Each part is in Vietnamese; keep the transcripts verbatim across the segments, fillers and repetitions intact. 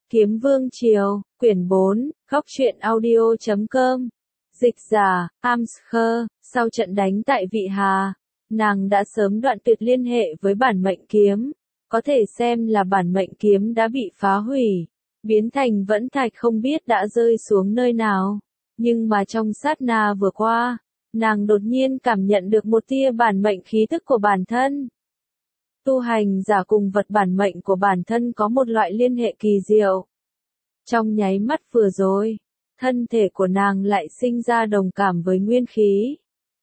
Kiếm Vương Triều, quyển bốn, góc truyện audio chấm com. Dịch giả, Amskher, sau trận đánh tại Vị Hà, nàng đã sớm đoạn tuyệt liên hệ với bản mệnh kiếm. Có thể xem là bản mệnh kiếm đã bị phá hủy, biến thành vẫn thạch không biết đã rơi xuống nơi nào. Nhưng mà trong sát na vừa qua, nàng đột nhiên cảm nhận được một tia bản mệnh khí tức của bản thân. Tu hành giả cùng vật bản mệnh của bản thân có một loại liên hệ kỳ diệu. Trong nháy mắt vừa rồi, thân thể của nàng lại sinh ra đồng cảm với nguyên khí.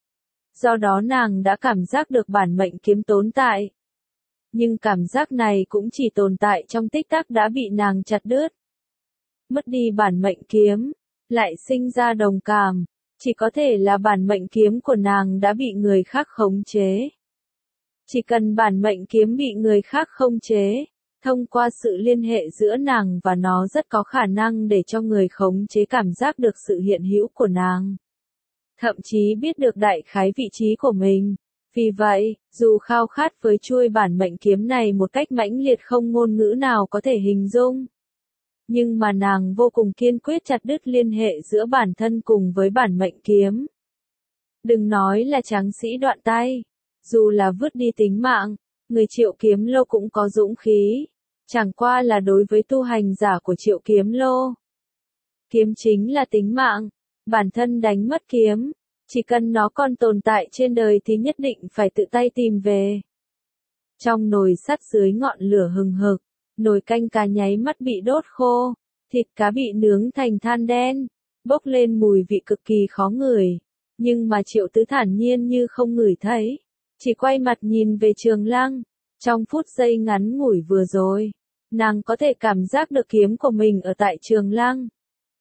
Do đó nàng đã cảm giác được bản mệnh kiếm tồn tại. Nhưng cảm giác này cũng chỉ tồn tại trong tích tắc đã bị nàng chặt đứt. Mất đi bản mệnh kiếm, lại sinh ra đồng cảm, chỉ có thể là bản mệnh kiếm của nàng đã bị người khác khống chế. Chỉ cần bản mệnh kiếm bị người khác khống chế, thông qua sự liên hệ giữa nàng và nó rất có khả năng để cho người khống chế cảm giác được sự hiện hữu của nàng. Thậm chí biết được đại khái vị trí của mình. Vì vậy, dù khao khát với chuôi bản mệnh kiếm này một cách mãnh liệt không ngôn ngữ nào có thể hình dung, nhưng mà nàng vô cùng kiên quyết chặt đứt liên hệ giữa bản thân cùng với bản mệnh kiếm. Đừng nói là tráng sĩ đoạn tay, dù là vứt đi tính mạng, người Triệu Kiếm Lô cũng có dũng khí, chẳng qua là đối với tu hành giả của Triệu Kiếm Lô. Kiếm chính là tính mạng, bản thân đánh mất kiếm, chỉ cần nó còn tồn tại trên đời thì nhất định phải tự tay tìm về. Trong nồi sắt dưới ngọn lửa hừng hực, nồi canh cá nháy mắt bị đốt khô, thịt cá bị nướng thành than đen, bốc lên mùi vị cực kỳ khó ngửi, nhưng mà Triệu Tứ thản nhiên như không ngửi thấy, chỉ quay mặt nhìn về Trường Lăng. Trong phút giây ngắn ngủi vừa rồi, nàng có thể cảm giác được kiếm của mình ở tại Trường Lăng.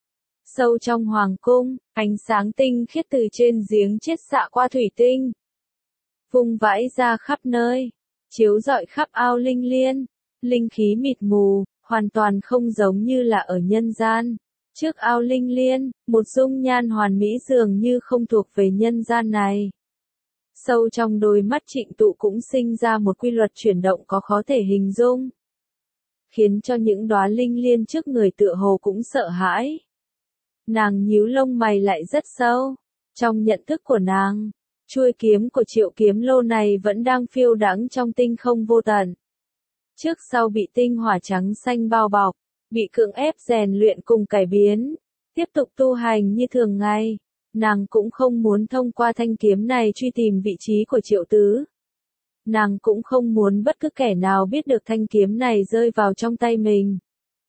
Sâu trong hoàng cung, ánh sáng tinh khiết từ trên giếng chiết xạ qua thủy tinh, vung vãi ra khắp nơi, chiếu rọi khắp ao linh liên, linh khí mịt mù, hoàn toàn không giống như là ở nhân gian. Trước ao linh liên, một dung nhan hoàn mỹ dường như không thuộc về nhân gian này. Sâu trong đôi mắt Trịnh Tụ cũng sinh ra một quy luật chuyển động có khó thể hình dung, khiến cho những đóa linh liên trước người tựa hồ cũng sợ hãi. Nàng nhíu lông mày lại rất sâu. Trong nhận thức của nàng, chuôi kiếm của Triệu Kiếm Lô này vẫn đang phiêu đãng trong tinh không vô tận. Trước sau bị tinh hỏa trắng xanh bao bọc, bị cưỡng ép rèn luyện cùng cải biến, tiếp tục tu hành như thường ngày. Nàng cũng không muốn thông qua thanh kiếm này truy tìm vị trí của Triệu Tứ. Nàng cũng không muốn bất cứ kẻ nào biết được thanh kiếm này rơi vào trong tay mình.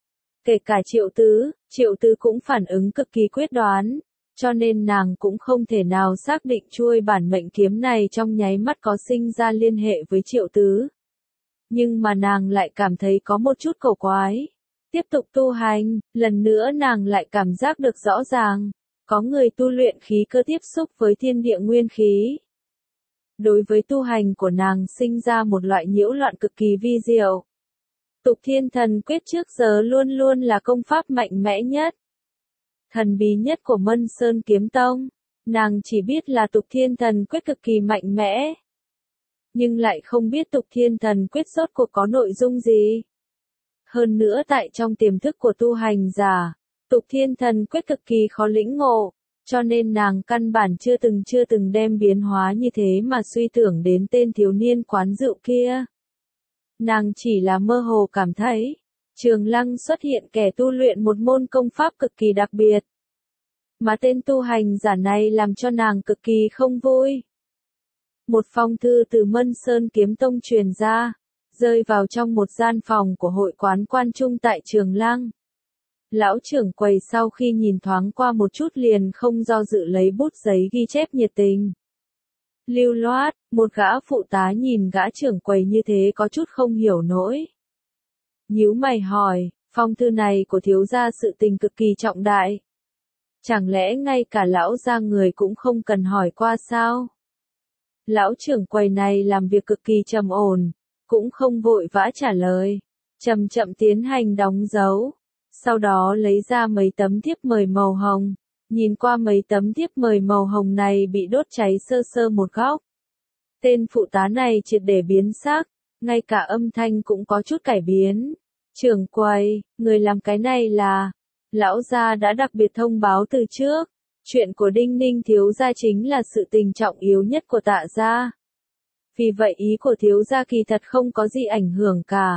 Kể cả Triệu Tứ, Triệu Tứ cũng phản ứng cực kỳ quyết đoán, cho nên nàng cũng không thể nào xác định chuôi bản mệnh kiếm này trong nháy mắt có sinh ra liên hệ với Triệu Tứ. Nhưng mà nàng lại cảm thấy có một chút cầu quái. Tiếp tục tu hành, lần nữa nàng lại cảm giác được rõ ràng, có người tu luyện khí cơ tiếp xúc với thiên địa nguyên khí. Đối với tu hành của nàng sinh ra một loại nhiễu loạn cực kỳ vi diệu. Tục Thiên Thần Quyết trước giờ luôn luôn là công pháp mạnh mẽ nhất, thần bí nhất của Mân Sơn Kiếm Tông. Nàng chỉ biết là Tục Thiên Thần Quyết cực kỳ mạnh mẽ, nhưng lại không biết Tục Thiên Thần Quyết rốt cuộc có nội dung gì. Hơn nữa tại trong tiềm thức của tu hành giả, Tục Thiên Thần Quyết cực kỳ khó lĩnh ngộ, cho nên nàng căn bản chưa từng chưa từng đem biến hóa như thế mà suy tưởng đến tên thiếu niên quán rượu kia. Nàng chỉ là mơ hồ cảm thấy, Trường Lăng xuất hiện kẻ tu luyện một môn công pháp cực kỳ đặc biệt. Mà tên tu hành giả này làm cho nàng cực kỳ không vui. Một phong thư từ Mân Sơn Kiếm Tông truyền ra, rơi vào trong một gian phòng của hội quán quan trung tại Trường Lăng. Lão trưởng quầy sau khi nhìn thoáng qua một chút liền không do dự lấy bút giấy ghi chép nhiệt tình. Lưu loát, một gã phụ tá nhìn gã trưởng quầy như thế có chút không hiểu nổi. Nhíu mày hỏi, phong thư này của thiếu gia sự tình cực kỳ trọng đại. Chẳng lẽ ngay cả lão gia người cũng không cần hỏi qua sao? Lão trưởng quầy này làm việc cực kỳ trầm ổn, cũng không vội vã trả lời, chậm chậm tiến hành đóng dấu. Sau đó lấy ra mấy tấm thiếp mời màu hồng, nhìn qua mấy tấm thiếp mời màu hồng này bị đốt cháy sơ sơ một góc. Tên phụ tá này triệt để biến sắc, ngay cả âm thanh cũng có chút cải biến. Trưởng quầy, người làm cái này là, lão gia đã đặc biệt thông báo từ trước, chuyện của Đinh Ninh thiếu gia chính là sự tình trọng yếu nhất của Tạ gia. Vì vậy ý của thiếu gia kỳ thật không có gì ảnh hưởng cả.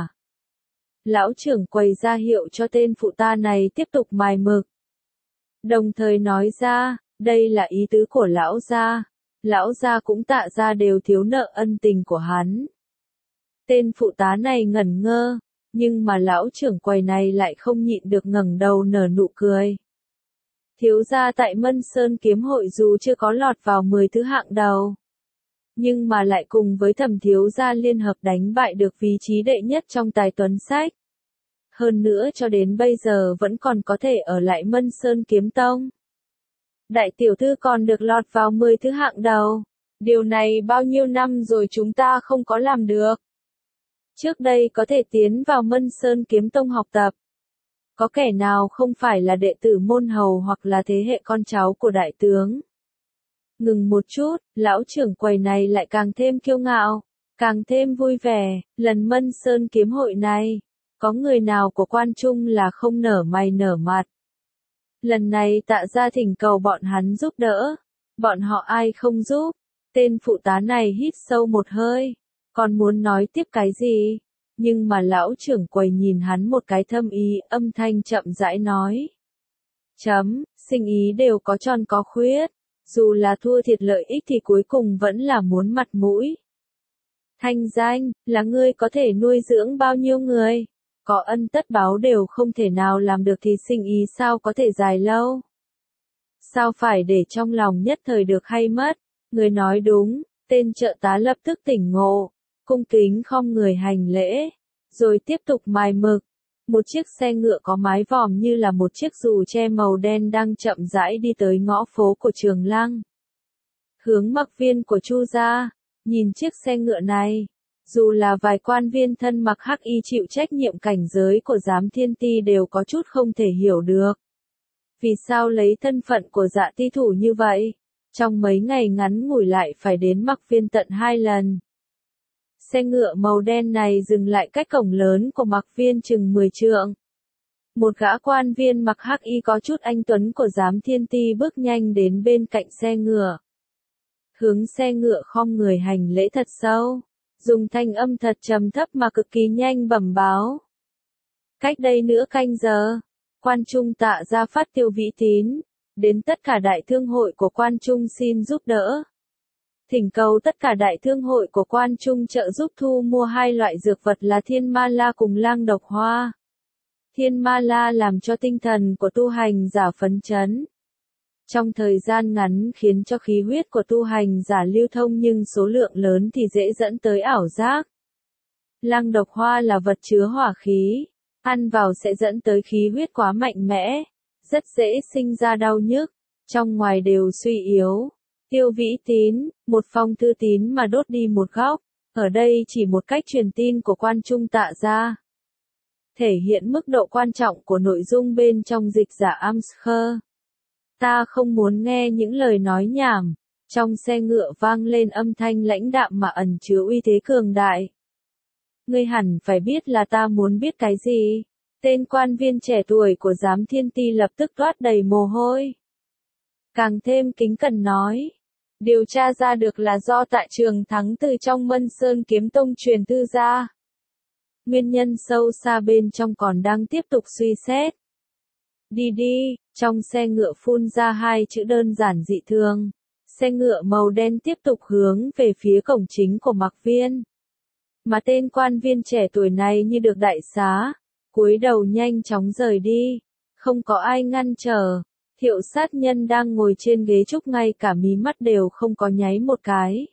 Lão trưởng quầy ra hiệu cho tên phụ ta này tiếp tục mài mực. Đồng thời nói ra, đây là ý tứ của lão gia. Lão gia cũng Tạ gia đều thiếu nợ ân tình của hắn. Tên phụ tá này ngẩn ngơ, nhưng mà lão trưởng quầy này lại không nhịn được ngẩng đầu nở nụ cười. Thiếu gia tại Mân Sơn kiếm hội dù chưa có lọt vào mười thứ hạng đầu, nhưng mà lại cùng với Thẩm thiếu gia liên hợp đánh bại được vị trí đệ nhất trong tài tuấn sách. Hơn nữa cho đến bây giờ vẫn còn có thể ở lại Mân Sơn kiếm tông. Đại tiểu thư còn được lọt vào mười thứ hạng đầu. Điều này bao nhiêu năm rồi chúng ta không có làm được. Trước đây có thể tiến vào Mân Sơn kiếm tông học tập. Có kẻ nào không phải là đệ tử môn hầu hoặc là thế hệ con cháu của đại tướng. Ngừng một chút, lão trưởng quầy này lại càng thêm kiêu ngạo, càng thêm vui vẻ. Lần Mân Sơn kiếm hội này, có người nào của quan trung là không nở mày nở mặt. Lần này Tạ gia thỉnh cầu bọn hắn giúp đỡ. Bọn họ ai không giúp. Tên phụ tá này hít sâu một hơi. Còn muốn nói tiếp cái gì? Nhưng mà lão trưởng quầy nhìn hắn một cái thâm ý, âm thanh chậm rãi nói. Chấm, sinh ý đều có tròn có khuyết. Dù là thua thiệt lợi ích thì cuối cùng vẫn là muốn mặt mũi. Thanh danh, là ngươi có thể nuôi dưỡng bao nhiêu người? Có ân tất báo đều không thể nào làm được thì sinh ý sao có thể dài lâu? Sao phải để trong lòng nhất thời được hay mất? Người nói đúng, tên trợ tá lập tức tỉnh ngộ, cung kính khom người hành lễ, rồi tiếp tục mài mực. Một chiếc xe ngựa có mái vòm như là một chiếc dù che màu đen đang chậm rãi đi tới ngõ phố của Trường Lăng. Hướng mặc viên của Chu gia, nhìn chiếc xe ngựa này. Dù là vài quan viên thân mặc hắc y chịu trách nhiệm cảnh giới của giám thiên ti đều có chút không thể hiểu được. Vì sao lấy thân phận của Dạ ti thủ như vậy? Trong mấy ngày ngắn ngủi lại phải đến mặc viên tận hai lần. Xe ngựa màu đen này dừng lại cách cổng lớn của mặc viên chừng mười trượng. Một gã quan viên mặc hắc y có chút anh tuấn của giám thiên ti bước nhanh đến bên cạnh xe ngựa. Hướng xe ngựa khom người hành lễ thật sâu. Dùng thanh âm thật trầm thấp mà cực kỳ nhanh bẩm báo. Cách đây nửa canh giờ, quan trung Tạ gia phát tiêu vĩ tín, đến tất cả đại thương hội của quan trung xin giúp đỡ. Thỉnh cầu tất cả đại thương hội của quan trung trợ giúp thu mua hai loại dược vật là thiên ma la cùng lang độc hoa. Thiên ma la làm cho tinh thần của tu hành giả phấn chấn. Trong thời gian ngắn khiến cho khí huyết của tu hành giả lưu thông nhưng số lượng lớn thì dễ dẫn tới ảo giác. Lang độc hoa là vật chứa hỏa khí, ăn vào sẽ dẫn tới khí huyết quá mạnh mẽ, rất dễ sinh ra đau nhức, trong ngoài đều suy yếu. Tiêu vĩ tín, một phong thư tín mà đốt đi một góc, ở đây chỉ một cách truyền tin của quan trung Tạ gia. Thể hiện mức độ quan trọng của nội dung bên trong dịch giả Amsker. Ta không muốn nghe những lời nói nhảm. Trong xe ngựa vang lên âm thanh lãnh đạm mà ẩn chứa uy thế cường đại. Ngươi hẳn phải biết là ta muốn biết cái gì. Tên quan viên trẻ tuổi của giám thiên ti lập tức toát đầy mồ hôi. Càng thêm kính cẩn nói. Điều tra ra được là do tại Trường Thắng từ trong Mân Sơn kiếm tông truyền thư ra. Nguyên nhân sâu xa bên trong còn đang tiếp tục suy xét. Đi đi, trong xe ngựa phun ra hai chữ đơn giản dị thường. Xe ngựa màu đen tiếp tục hướng về phía cổng chính của mặc viên. Mà tên quan viên trẻ tuổi này như được đại xá, cúi đầu nhanh chóng rời đi. Không có ai ngăn trở. Thiệu sát nhân đang ngồi trên ghế trúc ngay cả mí mắt đều không có nháy một cái.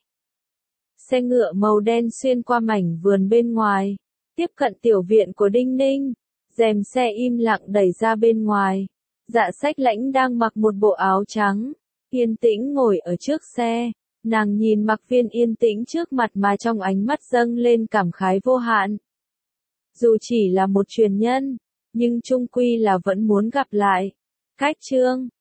Xe ngựa màu đen xuyên qua mảnh vườn bên ngoài, tiếp cận tiểu viện của Đinh Ninh. Rèm xe im lặng đẩy ra bên ngoài. Dạ Sách Lãnh đang mặc một bộ áo trắng, yên tĩnh ngồi ở trước xe. Nàng nhìn mặc viên yên tĩnh trước mặt mà trong ánh mắt dâng lên cảm khái vô hạn. Dù chỉ là một truyền nhân, nhưng chung quy là vẫn muốn gặp lại. Cách chương